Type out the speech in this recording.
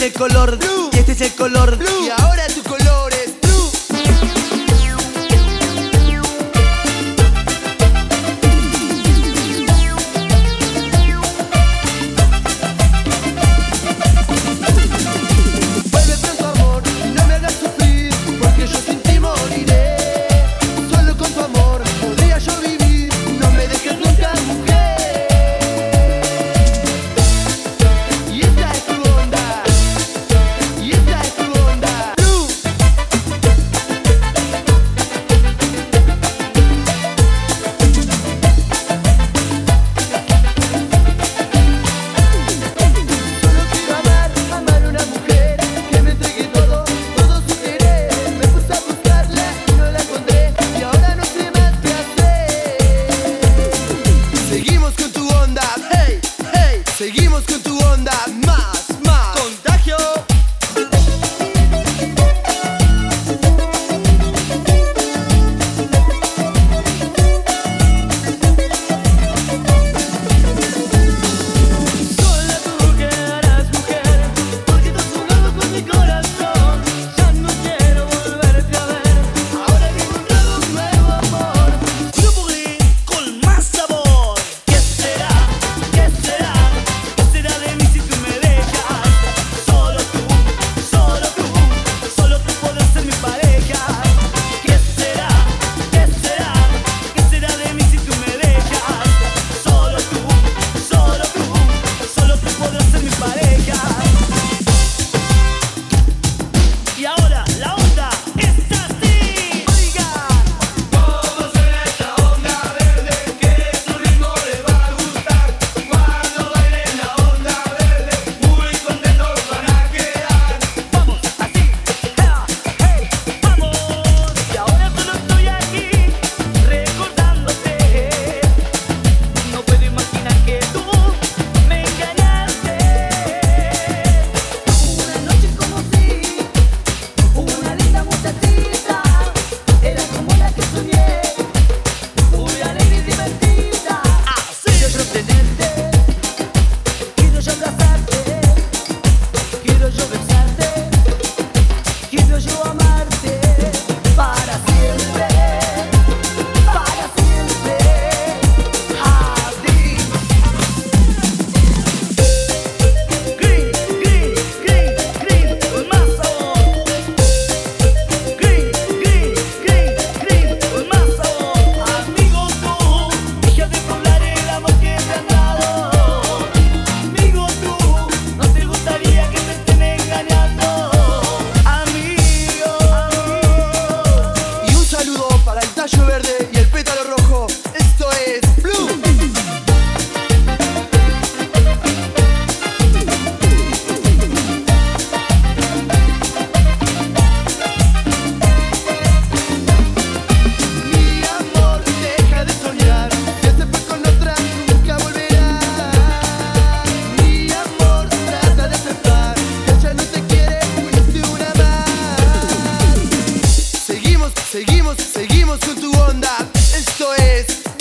el color blue, y este es el color blue, y ahora tu color es blue. Vuelve pronto amor, no me hagas sufrir, porque yo sin ti moriré. Solo con tu amor podría yo vivir, no me dejes nunca mujer. Y esta es tu onda, y esta es tu onda, blue. Solo quiero amar una mujer que me entregue todo su querer. Me puse a buscarla y no la encontré, y ahora no sé más qué hacer. Seguimos con tu onda, hey, hey. Seguimos con tu onda, más, más. Contagio. Sola tú quedarás mujer, porque tú has jugado con mi corazón. Ya no quiero volverte a ver, ahora he encontrado un nuevo amor. Grupo Green con más sabor. ¿Qué será? ¿Qué será? ¿Qué será de mí si tú me dejas? Solo tú, solo tú, solo tú puedes ser mi pareja. ¿Qué será? ¿Qué será? ¿Qué será de mí si tú me dejas? Solo tú, solo tú, solo tú puedes ser mi pareja. Y ahora la onda está así. Oigan. Todos en esta onda verde, que tu ritmo les va a gustar. Cuando bailen la onda verde, muy contentos van a quedar. Vamos, así, hey, vamos. Y ahora solo estoy aquí, recordándote. No puedo imaginar que tú me engañaste. Una noche como si, una linda muchachita, era como la que soñé, muy alegre y divertida. Quiero yo tenerte, quiero yo abrazarte, quiero yo besarte, quiero yo amarte para siempre, para siempre. Así. Green, green, green, green, con más sabor. Green, green, green, green, con más sabor. Amigo tú, deja de poblar el amor que te han dado. Amigo tú, no te gustaría que te estén engañando. Amigo, Y un saludo para el tallo verde y el pétalo rojo. Esto es blue. Mi amor, deja de soñar, ya se fue con otra, nunca volverá. Mi amor, trata de aceptar, que ella no te quiere, fuiste una más. Seguimos, seguimos, seguimos con tu onda. Esto es